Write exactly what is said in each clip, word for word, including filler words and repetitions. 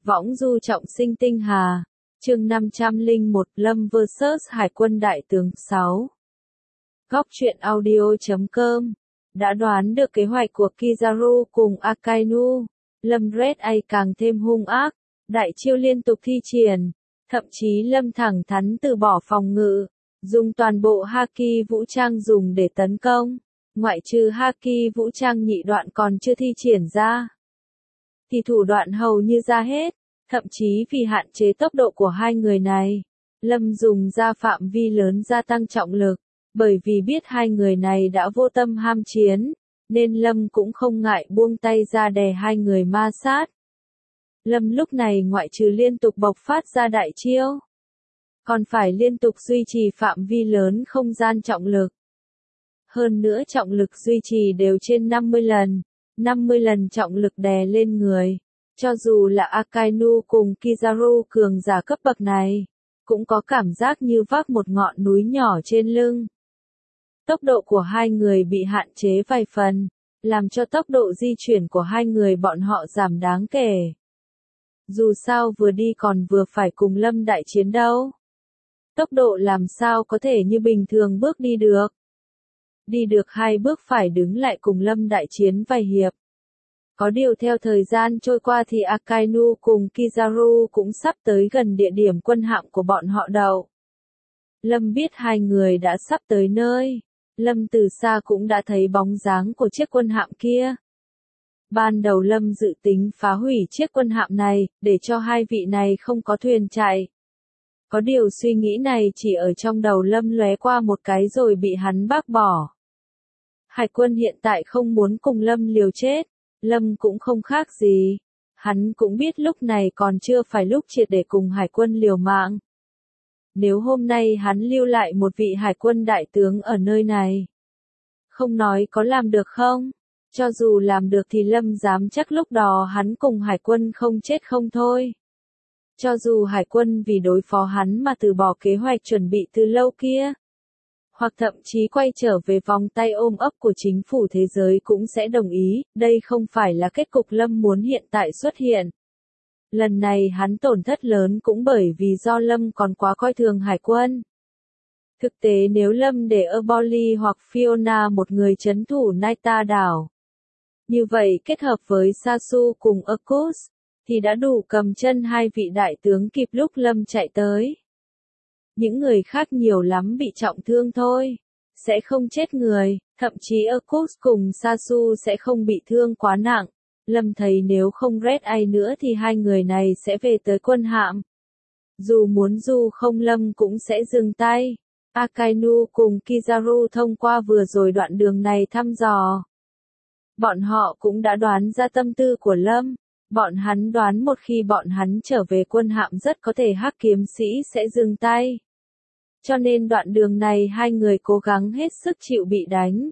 Võng du trọng sinh tinh hà. Chương năm trăm lẻ một Lâm versus Hải quân đại tướng sáu. Góc truyện audio chấm com. Đã đoán được kế hoạch của Kizaru cùng Akainu, Lâm Red A càng thêm hung ác, đại chiêu liên tục thi triển, thậm chí Lâm thẳng thắn từ bỏ phòng ngự, dùng toàn bộ Haki vũ trang dùng để tấn công, ngoại trừ Haki vũ trang nhị đoạn còn chưa thi triển ra, thì thủ đoạn hầu như ra hết, thậm chí vì hạn chế tốc độ của hai người này, Lâm dùng ra phạm vi lớn gia tăng trọng lực, bởi vì biết hai người này đã vô tâm ham chiến, nên Lâm cũng không ngại buông tay ra đè hai người ma sát. Lâm lúc này ngoại trừ liên tục bộc phát ra đại chiêu, còn phải liên tục duy trì phạm vi lớn không gian trọng lực. Hơn nữa trọng lực duy trì đều trên năm mươi lần, năm mươi lần trọng lực đè lên người. Cho dù là Akainu cùng Kizaru cường giả cấp bậc này, cũng có cảm giác như vác một ngọn núi nhỏ trên lưng. Tốc độ của hai người bị hạn chế vài phần, làm cho tốc độ di chuyển của hai người bọn họ giảm đáng kể. Dù sao vừa đi còn vừa phải cùng Lâm đại chiến đâu. Tốc độ làm sao có thể như bình thường bước đi được. Đi được hai bước phải đứng lại cùng Lâm đại chiến vài hiệp. Có điều theo thời gian trôi qua thì Akainu cùng Kizaru cũng sắp tới gần địa điểm quân hạm của bọn họ đậu. Lâm biết hai người đã sắp tới nơi. Lâm từ xa cũng đã thấy bóng dáng của chiếc quân hạm kia. Ban đầu Lâm dự tính phá hủy chiếc quân hạm này, để cho hai vị này không có thuyền chạy. Có điều suy nghĩ này chỉ ở trong đầu Lâm lóe qua một cái rồi bị hắn bác bỏ. Hải quân hiện tại không muốn cùng Lâm liều chết. Lâm cũng không khác gì. Hắn cũng biết lúc này còn chưa phải lúc triệt để cùng hải quân liều mạng. Nếu hôm nay hắn lưu lại một vị hải quân đại tướng ở nơi này, không nói có làm được không? Cho dù làm được thì Lâm dám chắc lúc đó hắn cùng hải quân không chết không thôi. Cho dù hải quân vì đối phó hắn mà từ bỏ kế hoạch chuẩn bị từ lâu kia, hoặc thậm chí quay trở về vòng tay ôm ấp của chính phủ thế giới cũng sẽ đồng ý, đây không phải là kết cục Lâm muốn hiện tại xuất hiện. Lần này hắn tổn thất lớn cũng bởi vì do Lâm còn quá coi thường hải quân. Thực tế nếu Lâm để Eboli hoặc Fiona một người trấn thủ Naita đảo, như vậy kết hợp với Sasu cùng Arcus, thì đã đủ cầm chân hai vị đại tướng kịp lúc Lâm chạy tới. Những người khác nhiều lắm bị trọng thương thôi, sẽ không chết người, thậm chí Arcus cùng Sasu sẽ không bị thương quá nặng. Lâm thấy nếu không Red A nữa thì hai người này sẽ về tới quân hạm. Dù muốn dù không Lâm cũng sẽ dừng tay. Akainu cùng Kizaru thông qua vừa rồi đoạn đường này thăm dò. Bọn họ cũng đã đoán ra tâm tư của Lâm. Bọn hắn đoán một khi bọn hắn trở về quân hạm rất có thể Hắc kiếm sĩ sẽ dừng tay. Cho nên đoạn đường này hai người cố gắng hết sức chịu bị đánh.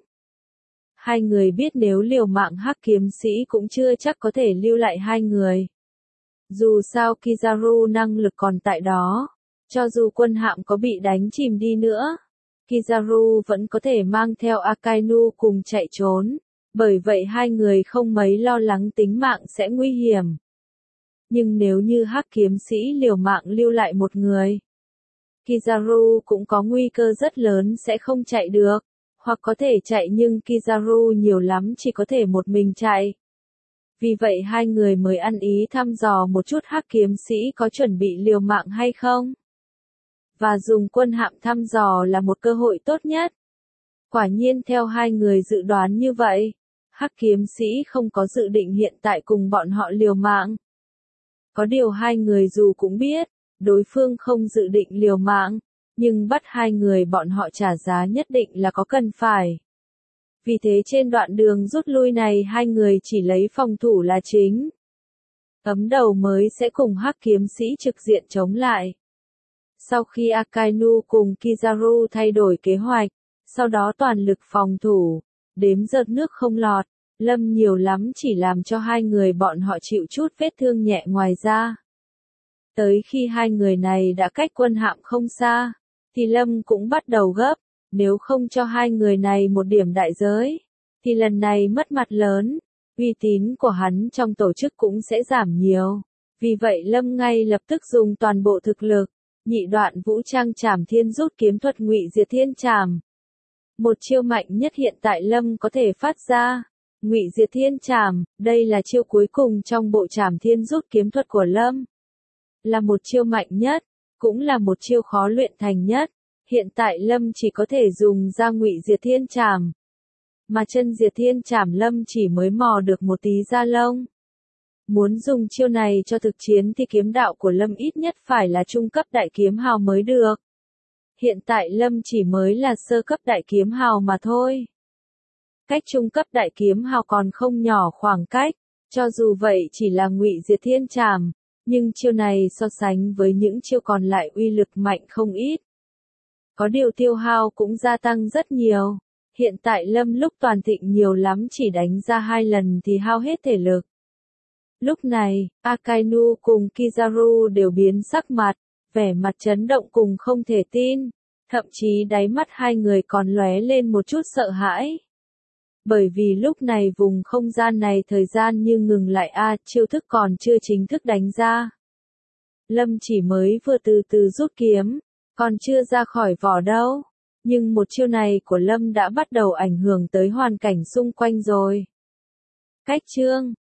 Hai người biết nếu liều mạng Hắc kiếm sĩ cũng chưa chắc có thể lưu lại hai người. Dù sao Kizaru năng lực còn tại đó. Cho dù quân hạm có bị đánh chìm đi nữa, Kizaru vẫn có thể mang theo Akainu cùng chạy trốn. Bởi vậy hai người không mấy lo lắng tính mạng sẽ nguy hiểm. Nhưng nếu như Hắc kiếm sĩ liều mạng lưu lại một người, Kizaru cũng có nguy cơ rất lớn sẽ không chạy được. Hoặc có thể chạy nhưng Kizaru nhiều lắm chỉ có thể một mình chạy. Vì vậy hai người mới ăn ý thăm dò một chút Hắc kiếm sĩ có chuẩn bị liều mạng hay không. Và dùng quân hạm thăm dò là một cơ hội tốt nhất. Quả nhiên theo hai người dự đoán như vậy, Hắc kiếm sĩ không có dự định hiện tại cùng bọn họ liều mạng. Có điều hai người dù cũng biết, đối phương không dự định liều mạng. Nhưng bắt hai người bọn họ trả giá nhất định là có cần phải. Vì thế trên đoạn đường rút lui này hai người chỉ lấy phòng thủ là chính. Ấm đầu mới sẽ cùng Hắc kiếm sĩ trực diện chống lại. Sau khi Akainu cùng Kizaru thay đổi kế hoạch, sau đó toàn lực phòng thủ, đếm giọt nước không lọt, Lâm nhiều lắm chỉ làm cho hai người bọn họ chịu chút vết thương nhẹ ngoài ra. Tới khi hai người này đã cách quân hạm không xa, thì Lâm cũng bắt đầu gấp, nếu không cho hai người này một điểm đại giới, thì lần này mất mặt lớn, uy tín của hắn trong tổ chức cũng sẽ giảm nhiều. Vì vậy Lâm ngay lập tức dùng toàn bộ thực lực, nhị đoạn vũ trang trảm thiên rút kiếm thuật ngụy diệt thiên trảm. Một chiêu mạnh nhất hiện tại Lâm có thể phát ra. Ngụy diệt thiên trảm, đây là chiêu cuối cùng trong bộ trảm thiên rút kiếm thuật của Lâm. Là một chiêu mạnh nhất, cũng là một chiêu khó luyện thành nhất. Hiện tại Lâm chỉ có thể dùng ra ngụy diệt thiên trảm. Mà chân diệt thiên trảm Lâm chỉ mới mò được một tí da lông. Muốn dùng chiêu này cho thực chiến thì kiếm đạo của Lâm ít nhất phải là trung cấp đại kiếm hào mới được. Hiện tại Lâm chỉ mới là sơ cấp đại kiếm hào mà thôi. Cách trung cấp đại kiếm hào còn không nhỏ khoảng cách, cho dù vậy chỉ là ngụy diệt thiên trảm, nhưng chiêu này so sánh với những chiêu còn lại uy lực mạnh không ít. Có điều tiêu hao cũng gia tăng rất nhiều. Hiện tại Lâm lúc toàn thịnh nhiều lắm chỉ đánh ra hai lần thì hao hết thể lực. Lúc này, Akainu cùng Kizaru đều biến sắc mặt, vẻ mặt chấn động cùng không thể tin, thậm chí đáy mắt hai người còn lóe lên một chút sợ hãi. Bởi vì lúc này vùng không gian này thời gian như ngừng lại a, chiêu thức còn chưa chính thức đánh ra. Lâm chỉ mới vừa từ từ rút kiếm, còn chưa ra khỏi vỏ đâu, nhưng một chiêu này của Lâm đã bắt đầu ảnh hưởng tới hoàn cảnh xung quanh rồi. Cách chương